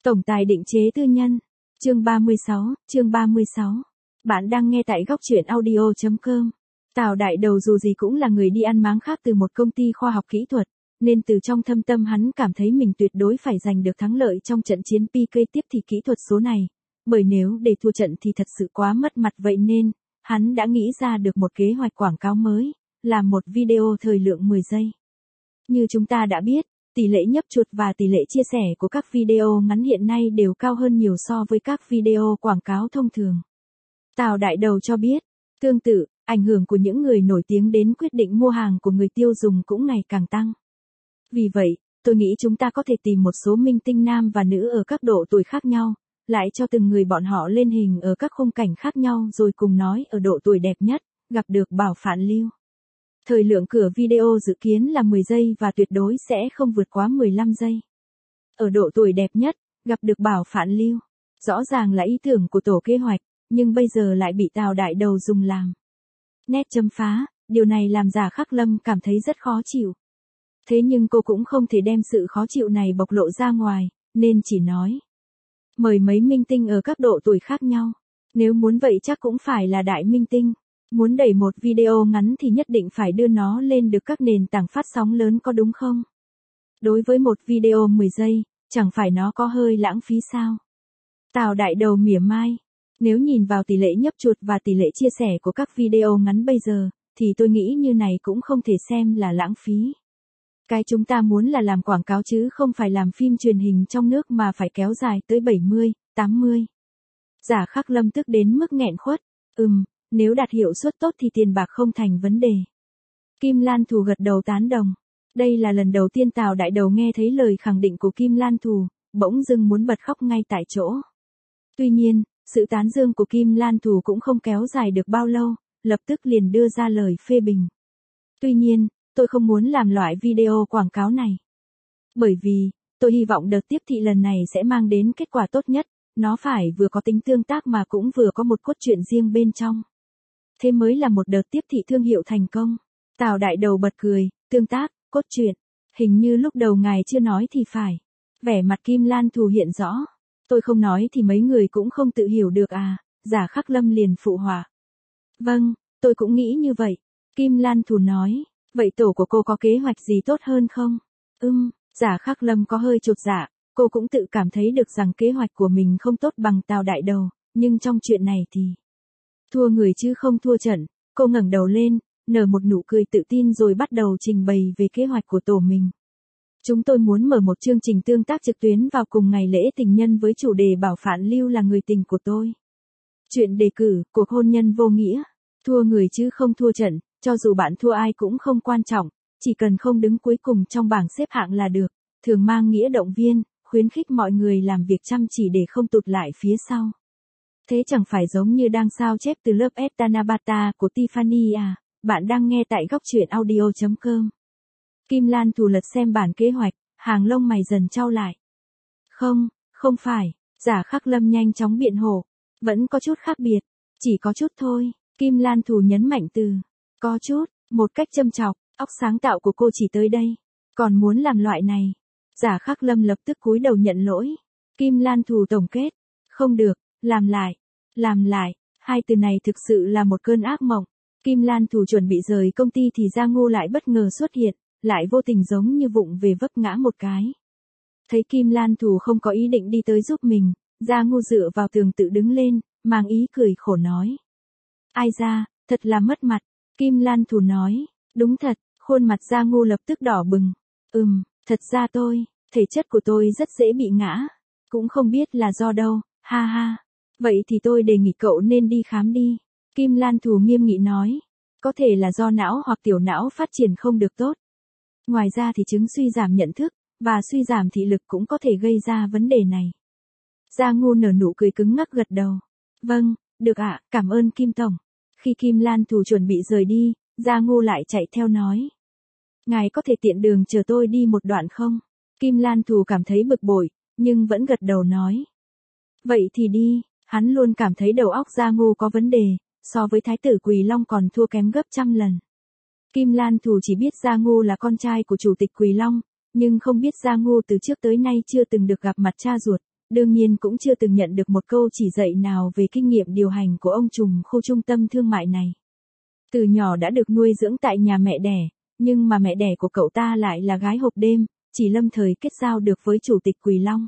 Tổng tài định chế tư nhân. Chương 36. Bạn đang nghe tại góc truyện audio.com. Tào Đại Đầu dù gì cũng là người đi ăn máng khác từ một công ty khoa học kỹ thuật, nên từ trong thâm tâm hắn cảm thấy mình tuyệt đối phải giành được thắng lợi trong trận chiến PK tiếp thị kỹ thuật số này. Bởi nếu để thua trận thì thật sự quá mất mặt, vậy nên, hắn đã nghĩ ra được một kế hoạch quảng cáo mới, làm một video thời lượng 10 giây. Như chúng ta đã biết, tỷ lệ nhấp chuột và tỷ lệ chia sẻ của các video ngắn hiện nay đều cao hơn nhiều so với các video quảng cáo thông thường. Tào Đại Đầu cho biết, tương tự, ảnh hưởng của những người nổi tiếng đến quyết định mua hàng của người tiêu dùng cũng ngày càng tăng. Vì vậy, tôi nghĩ chúng ta có thể tìm một số minh tinh nam và nữ ở các độ tuổi khác nhau, lại cho từng người bọn họ lên hình ở các khung cảnh khác nhau rồi cùng nói ở độ tuổi đẹp nhất, gặp được bảo phản lưu. Thời lượng cửa video dự kiến là 10 giây và tuyệt đối sẽ không vượt quá 15 giây. Ở độ tuổi đẹp nhất, gặp được bảo phản lưu. Rõ ràng là ý tưởng của tổ kế hoạch, nhưng bây giờ lại bị Tào Đại Đầu dùng làm nét chấm phá, điều này làm Giả Khắc Lâm cảm thấy rất khó chịu. Thế nhưng cô cũng không thể đem sự khó chịu này bộc lộ ra ngoài, nên chỉ nói. Mời mấy minh tinh ở các độ tuổi khác nhau. Nếu muốn vậy chắc cũng phải là đại minh tinh. Muốn đẩy một video ngắn thì nhất định phải đưa nó lên được các nền tảng phát sóng lớn có đúng không? Đối với một video 10 giây, chẳng phải nó có hơi lãng phí sao? Tào Đại Đầu mỉa mai. Nếu nhìn vào tỷ lệ nhấp chuột và tỷ lệ chia sẻ của các video ngắn bây giờ, thì tôi nghĩ như này cũng không thể xem là lãng phí. Cái chúng ta muốn là làm quảng cáo chứ không phải làm phim truyền hình trong nước mà phải kéo dài tới 70, 80. Giả Khắc Lâm tức đến mức nghẹn khuất. Nếu đạt hiệu suất tốt thì tiền bạc không thành vấn đề. Kim Lan Thù gật đầu tán đồng. Đây là lần đầu tiên Tào Đại Đầu nghe thấy lời khẳng định của Kim Lan Thù, bỗng dưng muốn bật khóc ngay tại chỗ. Tuy nhiên, sự tán dương của Kim Lan Thù cũng không kéo dài được bao lâu, lập tức liền đưa ra lời phê bình. Tuy nhiên, tôi không muốn làm loại video quảng cáo này. Bởi vì, tôi hy vọng đợt tiếp thị lần này sẽ mang đến kết quả tốt nhất, nó phải vừa có tính tương tác mà cũng vừa có một cốt truyện riêng bên trong. Thế mới là một đợt tiếp thị thương hiệu thành công. Tào Đại Đầu bật cười, tương tác, cốt truyện. Hình như lúc đầu ngài chưa nói thì phải. Vẻ mặt Kim Lan Thù hiện rõ. Tôi không nói thì mấy người cũng không tự hiểu được à, Giả Khắc Lâm liền phụ họa. Vâng, tôi cũng nghĩ như vậy. Kim Lan Thù nói, vậy tổ của cô có kế hoạch gì tốt hơn không? Giả Khắc Lâm có hơi chột dạ, cô cũng tự cảm thấy được rằng kế hoạch của mình không tốt bằng Tào Đại Đầu, nhưng trong chuyện này thì thua người chứ không thua trận. Cô ngẩng đầu lên, nở một nụ cười tự tin rồi bắt đầu trình bày về kế hoạch của tổ mình. Chúng tôi muốn mở một chương trình tương tác trực tuyến vào cùng ngày lễ tình nhân với chủ đề bảo phản lưu là người tình của tôi. Chuyện đề cử, cuộc hôn nhân vô nghĩa. Thua người chứ không thua trận, cho dù bạn thua ai cũng không quan trọng, chỉ cần không đứng cuối cùng trong bảng xếp hạng là được. Thường mang nghĩa động viên, khuyến khích mọi người làm việc chăm chỉ để không tụt lại phía sau. Thế chẳng phải giống như đang sao chép từ lớp Etanabata của Tiffany à? Bạn đang nghe tại góc truyện audio.com. Kim Lan Thù lật xem bản kế hoạch, hàng lông mày dần chau lại. Không phải, Giả Khắc Lâm nhanh chóng biện hộ. Vẫn có chút khác biệt, chỉ có chút thôi. Kim Lan Thù nhấn mạnh từ có chút, một cách châm chọc, óc sáng tạo của cô chỉ tới đây. Còn muốn làm loại này. Giả Khắc Lâm lập tức cúi đầu nhận lỗi. Kim Lan Thù tổng kết. Không được, làm lại. Hai từ này thực sự là một cơn ác mộng. Kim Lan Thù chuẩn bị rời công ty thì Gia Ngô lại bất ngờ xuất hiện, lại vô tình giống như vụng về vấp ngã một cái. Thấy Kim Lan Thù không có ý định đi tới giúp mình, Gia Ngô dựa vào tường tự đứng lên, mang ý cười khổ nói. Ai ra, thật là mất mặt. Kim Lan Thù nói, đúng thật, khuôn mặt Gia Ngô lập tức đỏ bừng. Thật ra thể chất của tôi rất dễ bị ngã. Cũng không biết là do đâu, ha ha. Vậy thì tôi đề nghị cậu nên đi khám đi. Kim Lan Thù nghiêm nghị nói. Có thể là do não hoặc tiểu não phát triển không được tốt. Ngoài ra thì chứng suy giảm nhận thức, và suy giảm thị lực cũng có thể gây ra vấn đề này. Gia Ngô nở nụ cười cứng ngắc gật đầu. Vâng, được ạ, cảm ơn Kim Tổng. Khi Kim Lan Thù chuẩn bị rời đi, Gia Ngô lại chạy theo nói. Ngài có thể tiện đường chờ tôi đi một đoạn không? Kim Lan Thù cảm thấy bực bội, nhưng vẫn gật đầu nói. Vậy thì đi, hắn luôn cảm thấy đầu óc Gia Ngô có vấn đề, so với Thái tử Quỳ Long còn thua kém gấp trăm lần. Kim Lan Thù chỉ biết Gia Ngô là con trai của Chủ tịch Quỳ Long, nhưng không biết Gia Ngô từ trước tới nay chưa từng được gặp mặt cha ruột, đương nhiên cũng chưa từng nhận được một câu chỉ dạy nào về kinh nghiệm điều hành của ông trùm khu trung tâm thương mại này. Từ nhỏ đã được nuôi dưỡng tại nhà mẹ đẻ, nhưng mà mẹ đẻ của cậu ta lại là gái hộp đêm, chỉ lâm thời kết giao được với Chủ tịch Quỳ Long.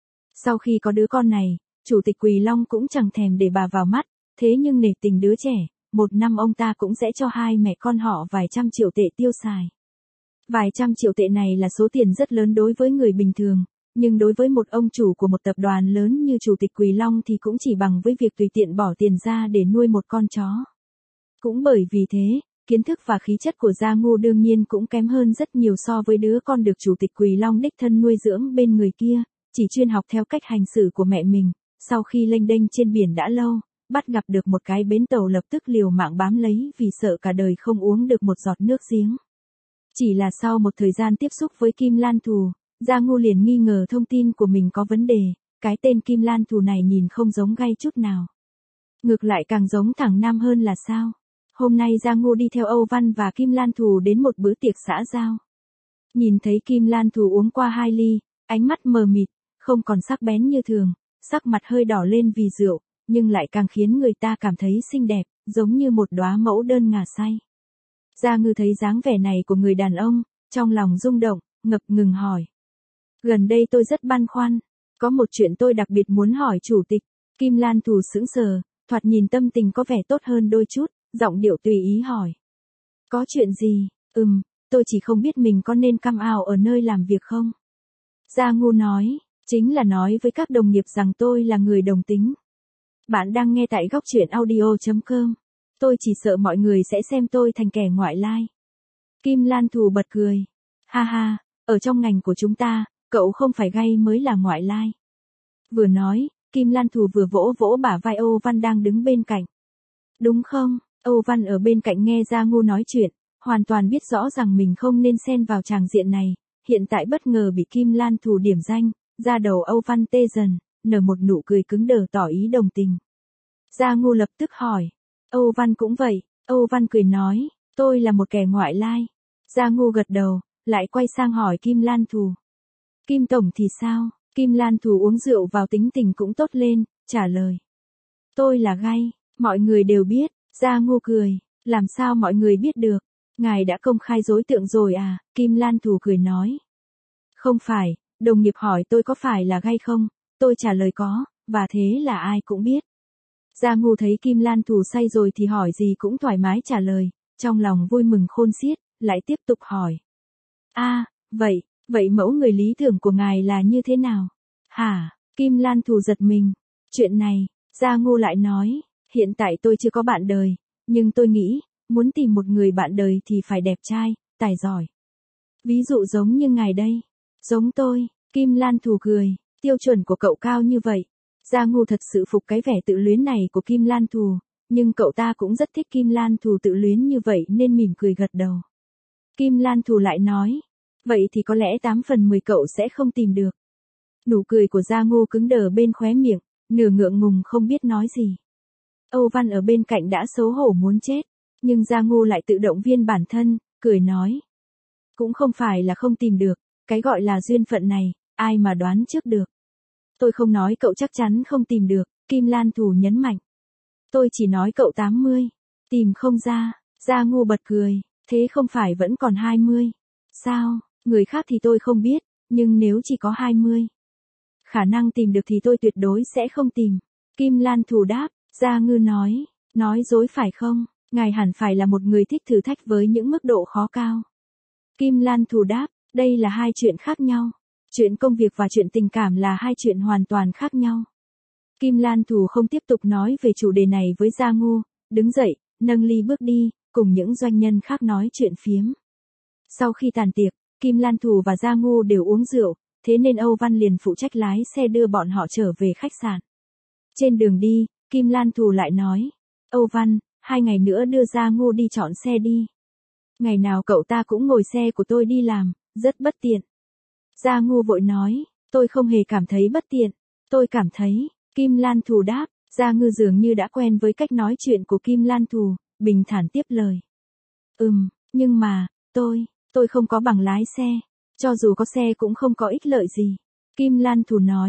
Sau khi có đứa con này, Chủ tịch Quỳ Long cũng chẳng thèm để bà vào mắt, thế nhưng nể tình đứa trẻ, một năm ông ta cũng sẽ cho hai mẹ con họ vài trăm triệu tệ tiêu xài. Vài trăm triệu tệ này là số tiền rất lớn đối với người bình thường, nhưng đối với một ông chủ của một tập đoàn lớn như Chủ tịch Quỳ Long thì cũng chỉ bằng với việc tùy tiện bỏ tiền ra để nuôi một con chó. Cũng bởi vì thế, kiến thức và khí chất của Gia Ngu đương nhiên cũng kém hơn rất nhiều so với đứa con được Chủ tịch Quỳ Long đích thân nuôi dưỡng bên người kia, chỉ chuyên học theo cách hành xử của mẹ mình. Sau khi lênh đênh trên biển đã lâu, bắt gặp được một cái bến tàu lập tức liều mạng bám lấy vì sợ cả đời không uống được một giọt nước giếng. Chỉ là sau một thời gian tiếp xúc với Kim Lan Thù, Gia Ngu liền nghi ngờ thông tin của mình có vấn đề, cái tên Kim Lan Thù này nhìn không giống gay chút nào. Ngược lại càng giống thằng Nam hơn là sao? Hôm nay Gia Ngu đi theo Âu Văn và Kim Lan Thù đến một bữa tiệc xã giao. Nhìn thấy Kim Lan Thù uống qua 2 ly, ánh mắt mờ mịt, không còn sắc bén như thường, sắc mặt hơi đỏ lên vì rượu, nhưng lại càng khiến người ta cảm thấy xinh đẹp, giống như một đóa mẫu đơn ngà say. Gia Ngư thấy dáng vẻ này của người đàn ông, trong lòng rung động, ngập ngừng hỏi. Gần đây tôi rất băn khoăn, có một chuyện tôi đặc biệt muốn hỏi chủ tịch. Kim Lan Thù sững sờ, thoạt nhìn tâm tình có vẻ tốt hơn đôi chút, giọng điệu tùy ý hỏi. Có chuyện gì? Tôi chỉ không biết mình có nên come out ở nơi làm việc không? Gia Ngu nói, chính là nói với các đồng nghiệp rằng tôi là người đồng tính. Bạn đang nghe tại góc truyện audio.com. Tôi chỉ sợ mọi người sẽ xem tôi thành kẻ ngoại lai. Kim Lan Thù bật cười. Ha ha, ở trong ngành của chúng ta, cậu không phải gay mới là ngoại lai. Vừa nói, Kim Lan Thù vừa vỗ vỗ bả vai Âu Văn đang đứng bên cạnh. Đúng không? Âu Văn ở bên cạnh nghe Gia Ngu nói chuyện, hoàn toàn biết rõ rằng mình không nên xen vào tràng diện này, hiện tại bất ngờ bị Kim Lan Thù điểm danh, da đầu Âu Văn tê dần, nở một nụ cười cứng đờ tỏ ý đồng tình. Gia Ngu lập tức hỏi. Âu Văn cũng vậy, Âu Văn cười nói, tôi là một kẻ ngoại lai. Gia Ngu gật đầu, lại quay sang hỏi Kim Lan Thù. Kim Tổng thì sao? Kim Lan Thù uống rượu vào tính tình cũng tốt lên, trả lời. Tôi là gay, mọi người đều biết. Gia Ngu cười, làm sao mọi người biết được? Ngài đã công khai đối tượng rồi à? Kim Lan Thù cười nói. Không phải, đồng nghiệp hỏi tôi có phải là gay không? Tôi trả lời có, và thế là ai cũng biết. Gia Ngu thấy Kim Lan Thù say rồi thì hỏi gì cũng thoải mái trả lời, trong lòng vui mừng khôn xiết, lại tiếp tục hỏi. Vậy mẫu người lý tưởng của ngài là như thế nào? Hả? Kim Lan Thù giật mình. Chuyện này, Gia Ngu lại nói, hiện tại tôi chưa có bạn đời, nhưng tôi nghĩ, muốn tìm một người bạn đời thì phải đẹp trai, tài giỏi. Ví dụ giống như ngài đây. Giống tôi, Kim Lan Thù cười, tiêu chuẩn của cậu cao như vậy. Gia Ngu thật sự phục cái vẻ tự luyến này của Kim Lan Thù, nhưng cậu ta cũng rất thích Kim Lan Thù tự luyến như vậy nên mỉm cười gật đầu. Kim Lan Thù lại nói, vậy thì có lẽ 8 phần 10 cậu sẽ không tìm được. Nụ cười của Gia Ngu cứng đờ bên khóe miệng, nửa ngượng ngùng không biết nói gì. Âu Văn ở bên cạnh đã xấu hổ muốn chết, nhưng Gia Ngu lại tự động viên bản thân, cười nói. Cũng không phải là không tìm được, cái gọi là duyên phận này, ai mà đoán trước được. Tôi không nói cậu chắc chắn không tìm được, Kim Lan Thù nhấn mạnh. Tôi chỉ nói cậu 80, tìm không ra. Gia Ngu bật cười, thế không phải vẫn còn 20. Sao, người khác thì tôi không biết, nhưng nếu chỉ có 20. Khả năng tìm được thì tôi tuyệt đối sẽ không tìm. Kim Lan Thù đáp, Gia Ngu nói dối phải không? Ngài hẳn phải là một người thích thử thách với những mức độ khó cao. Kim Lan Thù đáp, đây là hai chuyện khác nhau. Chuyện công việc và chuyện tình cảm là hai chuyện hoàn toàn khác nhau. Kim Lan Thù không tiếp tục nói về chủ đề này với Gia Ngu, đứng dậy, nâng ly bước đi, cùng những doanh nhân khác nói chuyện phiếm. Sau khi tàn tiệc, Kim Lan Thù và Gia Ngu đều uống rượu, thế nên Âu Văn liền phụ trách lái xe đưa bọn họ trở về khách sạn. Trên đường đi, Kim Lan Thù lại nói, Âu Văn, 2 ngày nữa đưa Gia Ngu đi chọn xe đi. Ngày nào cậu ta cũng ngồi xe của tôi đi làm, rất bất tiện. Gia Ngu vội nói, tôi không hề cảm thấy bất tiện, tôi cảm thấy, Kim Lan Thù đáp, Gia Ngu dường như đã quen với cách nói chuyện của Kim Lan Thù, bình thản tiếp lời. Nhưng mà, tôi không có bằng lái xe, cho dù có xe cũng không có ích lợi gì. Kim Lan Thù nói,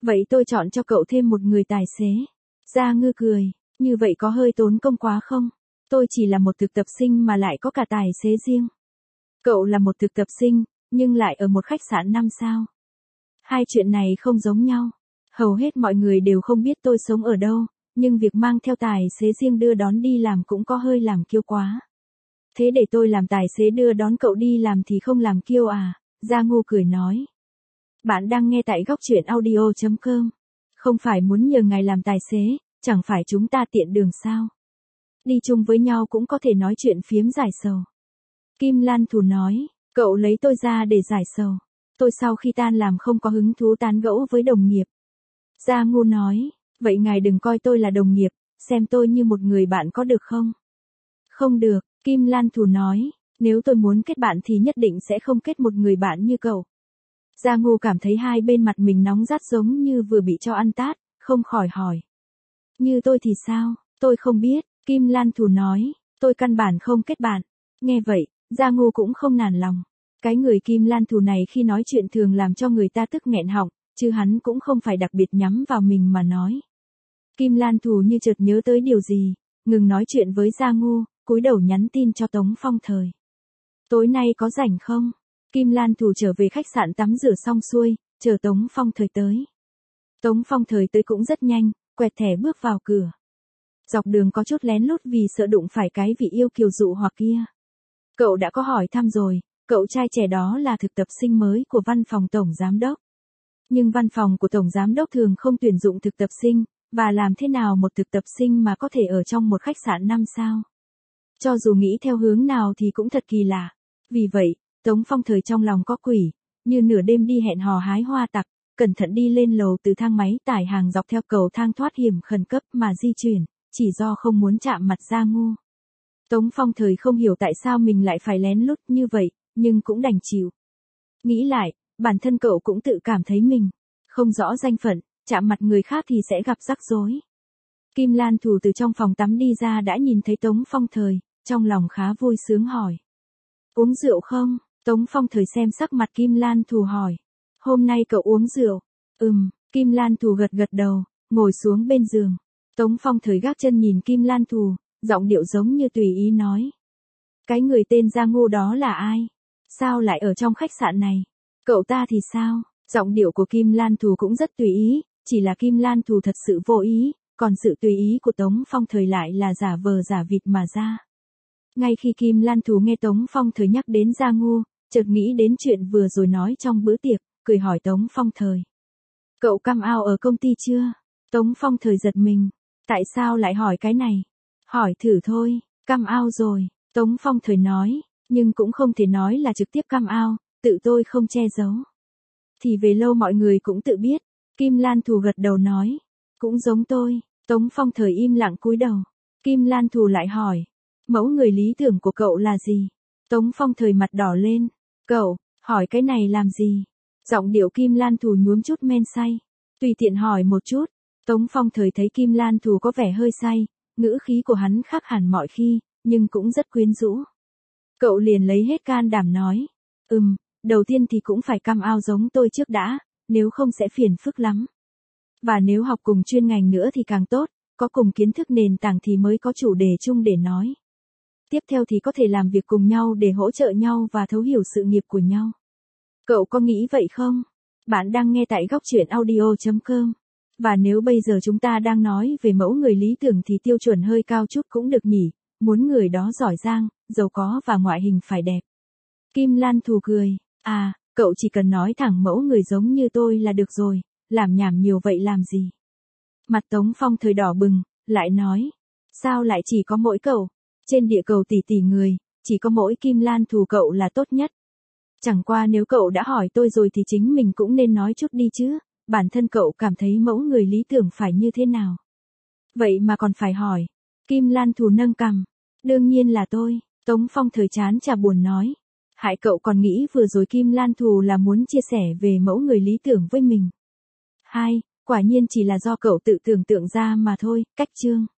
Vậy tôi chọn cho cậu thêm một người tài xế. Gia Ngư cười, như vậy có hơi tốn công quá không? Tôi chỉ là một thực tập sinh mà lại có cả tài xế riêng. Cậu là một thực tập sinh, nhưng lại ở một khách sạn 5 sao. Hai chuyện này không giống nhau. Hầu hết mọi người đều không biết tôi sống ở đâu, nhưng việc mang theo tài xế riêng đưa đón đi làm cũng có hơi làm kiêu quá. Thế để tôi làm tài xế đưa đón cậu đi làm thì không làm kiêu à? Gia Ngô cười nói. Bạn đang nghe tại góc truyện audio.com. Không phải muốn nhờ ngài làm tài xế, chẳng phải chúng ta tiện đường sao? Đi chung với nhau cũng có thể nói chuyện phiếm giải sầu. Kim Lan Thù nói, cậu lấy tôi ra để giải sầu. Tôi sau khi tan làm không có hứng thú tán gẫu với đồng nghiệp. Gia Ngô nói, vậy ngài đừng coi tôi là đồng nghiệp, xem tôi như một người bạn có được không? Không được, Kim Lan Thù nói, nếu tôi muốn kết bạn thì nhất định sẽ không kết một người bạn như cậu. Gia Ngô cảm thấy hai bên mặt mình nóng rát giống như vừa bị cho ăn tát, không khỏi hỏi. Như tôi thì sao, tôi không biết, Kim Lan Thù nói, tôi căn bản không kết bạn. Nghe vậy, Gia Ngô cũng không nản lòng. Cái người Kim Lan Thù này khi nói chuyện thường làm cho người ta tức nghẹn họng, chứ hắn cũng không phải đặc biệt nhắm vào mình mà nói. Kim Lan Thù như chợt nhớ tới điều gì, ngừng nói chuyện với Gia Ngô, cúi đầu nhắn tin cho Tống Phong Thời. Tối nay có rảnh không? Kim Lan Thù trở về khách sạn tắm rửa xong xuôi, chờ Tống Phong Thời tới. Tống Phong Thời tới cũng rất nhanh, quẹt thẻ bước vào cửa. Dọc đường có chút lén lút vì sợ đụng phải cái vị yêu kiều dụ hoặc kia. Cậu đã có hỏi thăm rồi, cậu trai trẻ đó là thực tập sinh mới của văn phòng tổng giám đốc. Nhưng văn phòng của tổng giám đốc thường không tuyển dụng thực tập sinh, và làm thế nào một thực tập sinh mà có thể ở trong một khách sạn 5 sao? Cho dù nghĩ theo hướng nào thì cũng thật kỳ lạ. Vì vậy, Tống Phong Thời trong lòng có quỷ, như nửa đêm đi hẹn hò hái hoa tặc, cẩn thận đi lên lầu từ thang máy tải hàng dọc theo cầu thang thoát hiểm khẩn cấp mà di chuyển, chỉ do không muốn chạm mặt Gia Ngô. Tống Phong Thời không hiểu tại sao mình lại phải lén lút như vậy, nhưng cũng đành chịu. Nghĩ lại, bản thân cậu cũng tự cảm thấy mình không rõ danh phận, chạm mặt người khác thì sẽ gặp rắc rối. Kim Lan Thù từ trong phòng tắm đi ra đã nhìn thấy Tống Phong Thời, trong lòng khá vui sướng hỏi. Uống rượu không? Tống Phong Thời xem sắc mặt Kim Lan Thù hỏi. Hôm nay cậu uống rượu? Kim Lan Thù gật gật đầu, ngồi xuống bên giường. Tống Phong Thời gác chân nhìn Kim Lan Thù, giọng điệu giống như tùy ý nói. Cái người tên Gia Ngô đó là ai? Sao lại ở trong khách sạn này? Cậu ta thì sao? Giọng điệu của Kim Lan Thù cũng rất tùy ý, chỉ là Kim Lan Thù thật sự vô ý, còn sự tùy ý của Tống Phong Thời lại là giả vờ giả vịt mà ra. Ngay khi Kim Lan Thù nghe Tống Phong Thời nhắc đến Gia Ngô, chợt nghĩ đến chuyện vừa rồi nói trong bữa tiệc, cười hỏi Tống Phong Thời. Cậu come out ở công ty chưa? Tống Phong Thời giật mình. Tại sao lại hỏi cái này? Hỏi thử thôi, come out rồi, Tống Phong Thời nói, nhưng cũng không thể nói là trực tiếp come out, tự tôi không che giấu. Thì về lâu mọi người cũng tự biết, Kim Lan Thù gật đầu nói. Cũng giống tôi, Tống Phong Thời im lặng cúi đầu. Kim Lan Thù lại hỏi, mẫu người lý tưởng của cậu là gì? Tống Phong Thời mặt đỏ lên. Cậu, hỏi cái này làm gì? Giọng điệu Kim Lan Thù nhuốm chút men say. Tùy tiện hỏi một chút. Tống Phong Thời thấy Kim Lan Thù có vẻ hơi say, ngữ khí của hắn khác hẳn mọi khi, nhưng cũng rất quyến rũ. Cậu liền lấy hết can đảm nói. Đầu tiên thì cũng phải come out giống tôi trước đã, nếu không sẽ phiền phức lắm. Và nếu học cùng chuyên ngành nữa thì càng tốt, có cùng kiến thức nền tảng thì mới có chủ đề chung để nói. Tiếp theo thì có thể làm việc cùng nhau để hỗ trợ nhau và thấu hiểu sự nghiệp của nhau. Cậu có nghĩ vậy không? Bạn đang nghe tại góc truyện audio.com. Và nếu bây giờ chúng ta đang nói về mẫu người lý tưởng thì tiêu chuẩn hơi cao chút cũng được nhỉ, muốn người đó giỏi giang, giàu có và ngoại hình phải đẹp. Kim Lan Thù cười, cậu chỉ cần nói thẳng mẫu người giống như tôi là được rồi, làm nhảm nhiều vậy làm gì? Mặt Tống Phong Thời đỏ bừng, lại nói, sao lại chỉ có mỗi cậu? Trên địa cầu tỷ tỷ người, chỉ có mỗi Kim Lan Thù cậu là tốt nhất. Chẳng qua nếu cậu đã hỏi tôi rồi thì chính mình cũng nên nói chút đi chứ, bản thân cậu cảm thấy mẫu người lý tưởng phải như thế nào? Vậy mà còn phải hỏi. Kim Lan Thù nâng cằm. Đương nhiên là tôi, Tống Phong Thời chán chả buồn nói. Hại cậu còn nghĩ vừa rồi Kim Lan Thù là muốn chia sẻ về mẫu người lý tưởng với mình. Quả nhiên chỉ là do cậu tự tưởng tượng ra mà thôi, cách chương.